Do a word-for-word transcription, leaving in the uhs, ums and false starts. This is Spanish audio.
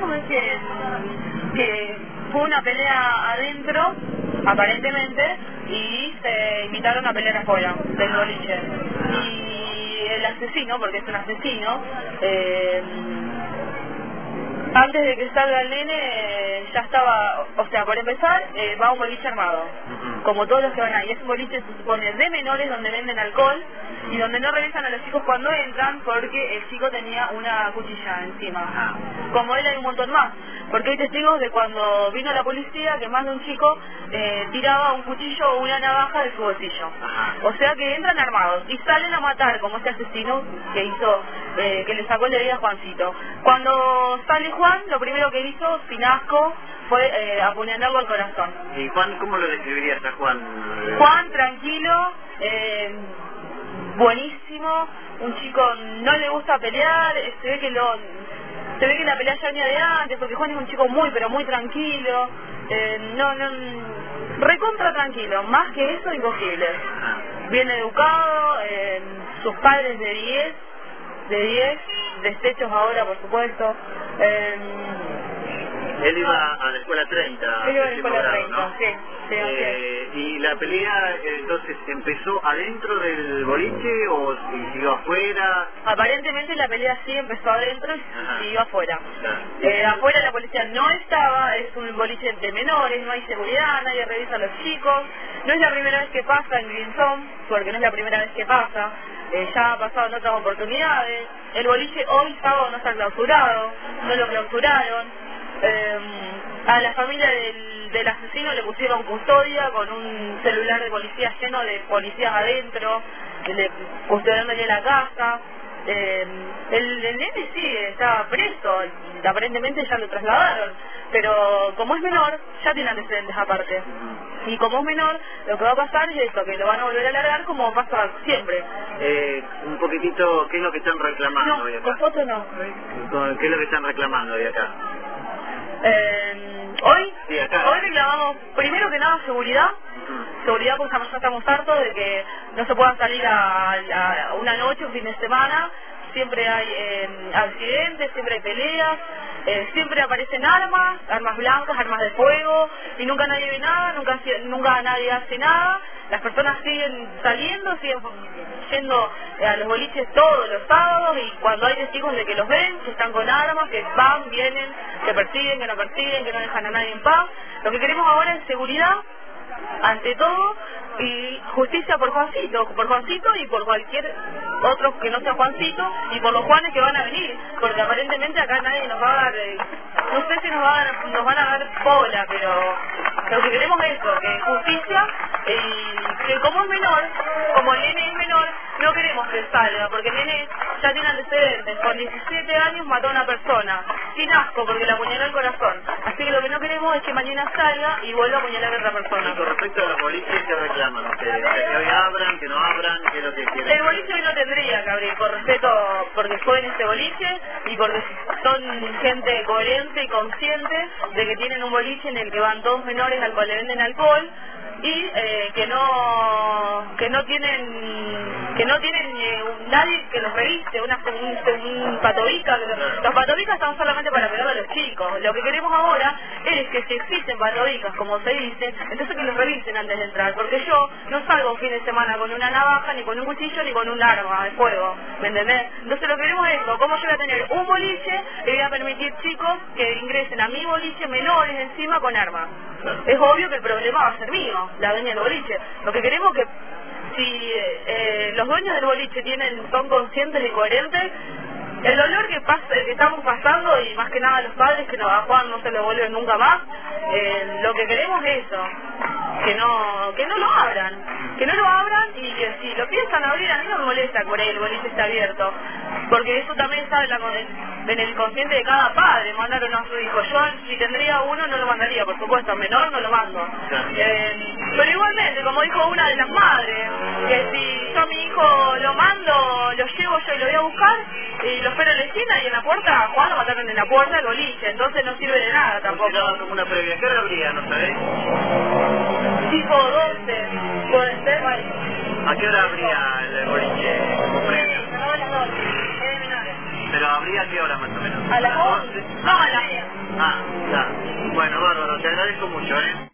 sabemos es que, que fue una pelea adentro, aparentemente, y se invitaron a pelear afuera del boliche. Y el asesino, porque es un asesino, eh, antes de que salga el nene, eh, ya estaba, o sea, por empezar, eh, va a un boliche armado, como todos los que van ahí. Es un boliche, se supone, de menores donde venden alcohol y donde no revisan a los chicos cuando entran porque el chico tenía una cuchilla encima. Como él hay un montón más, porque hay testigos de cuando vino la policía que más de un chico eh, tiraba un cuchillo o una navaja de su bolsillo. O sea que entran armados y salen a matar, como este asesino que hizo, eh, que le sacó el de vida a Juancito. Cuando sale Juan, lo primero que hizo, sin asco, fue eh, apuñalarlo al corazón. ¿Y Juan, cómo lo describirías a Juan? Juan, tranquilo, eh, buenísimo, un chico no le gusta pelear, se ve que lo se ve que la pelea ya venía de antes, porque Juan es un chico muy pero muy tranquilo, eh, no, no, recontra tranquilo, más que eso imposible, bien educado, eh, sus padres de diez, de diez, destechos ahora por supuesto. eh, Él iba a la escuela treinta. Él iba a la escuela grado, treinta, ¿no? sí, sí, eh, ¿Y la pelea entonces empezó adentro del boliche o siguió afuera? Aparentemente la pelea sí empezó adentro y Ajá. siguió afuera. Claro. Eh, afuera la policía no estaba, es un boliche de menores, no hay seguridad, nadie revisa a los chicos. No es la primera vez que pasa en Grinzón, porque no es la primera vez que pasa. Eh, ya ha pasado en otras oportunidades. El boliche hoy sábado no está clausurado, no lo clausuraron. Eh, a la familia del, del asesino le pusieron custodia con un celular de policía lleno de policías adentro, le, custodiándole la casa. Eh, el, el nene sí estaba preso, aparentemente ya lo trasladaron, pero como es menor, ya tiene antecedentes aparte. Y como es menor, lo que va a pasar es esto, que lo van a volver a largar como pasa siempre. Eh, un poquitito, ¿qué es lo que están reclamando No, hoy acá? con foto no. ¿Qué es lo que están reclamando hoy acá? Eh, hoy, Sí, acá. hoy reclamamos primero que nada seguridad, seguridad porque ya estamos hartos de que no se pueda salir a, a una noche, un fin de semana, siempre hay eh, accidentes, siempre hay peleas, eh, siempre aparecen armas, armas blancas, armas de fuego, y nunca nadie ve nada, nunca, nunca nadie hace nada. Las personas siguen saliendo, siguen yendo a los boliches todos los sábados, y cuando hay testigos de que los ven, que están con armas, que van, vienen, que persiguen, que no persiguen, que no dejan a nadie en paz. Lo que queremos ahora es seguridad, ante todo, y justicia por Juancito, por Juancito y por cualquier otro que no sea Juancito, y por los Juanes que van a venir, porque aparentemente acá nadie nos va a dar, eh, no sé si nos, va a dar, nos van a dar bola, pero lo que queremos es eso, que justicia, y que como es menor, como el nene es menor, no queremos que salga, porque el nene ya tiene antecedentes, con diecisiete años mató a una persona, sin asco, porque le apuñaló el corazón, así que lo que no queremos es que mañana salga y vuelva a apuñalar a otra persona. Con respecto a los boliches, ¿qué reclaman ustedes? ¿Que hoy abran, que no abran? ¿Qué es lo que quieren? El boliche hoy no tendría que abrir, por respeto, porque fue en este boliche y porque son gente coherente y consciente de que tienen un boliche en el que van dos menores al cual le venden alcohol y eh, que no que no tienen que no tienen eh, nadie que los revise, una, un, un patobica. Los, los patobicas están solamente para pegar a los chicos. Lo que queremos ahora es que si existen patobicas, como se dice, entonces que los revisen antes de entrar, porque yo no salgo un fin de semana con una navaja, ni con un cuchillo, ni con un arma de fuego, ¿me entendés? Entonces lo que queremos es esto, cómo yo voy a tener un boliche y voy a permitir chicos que ingresen a mi boliche menores encima con armas. Es obvio que el problema va a ser mío, la dueña del boliche. Lo que queremos que si eh, los dueños del boliche tienen son conscientes y coherentes, el dolor que, pasa, que estamos pasando, y más que nada los padres que no, a Juan no se lo vuelven nunca más, eh, lo que queremos es eso, que no que no lo abran, que no lo abran, y que si lo piensan abrir, a mí no me molesta por ahí el boliche está abierto, porque eso también está en, la, en el consciente de cada padre, mandaron a su hijo. Yo si tendría uno no lo mandaría, por supuesto, menor no lo mando, eh, pero igualmente, como dijo una de las madres, que si yo a mi hijo lo mando, lo llevo yo y lo voy a buscar, y lo espero en la esquina, y en la puerta, Juan lo mataron en la puerta del boliche, entonces no sirve de nada tampoco. No, como una previa, ¿qué hora habría, no sabés? Tipo doce, puede ser. ¿A qué hora habría el boliche como previa? A las doce, es de menores. ¿Pero habría a qué hora más o menos? ¿A las once? No, a las Bueno, bárbaro, te agradezco mucho, ¿eh?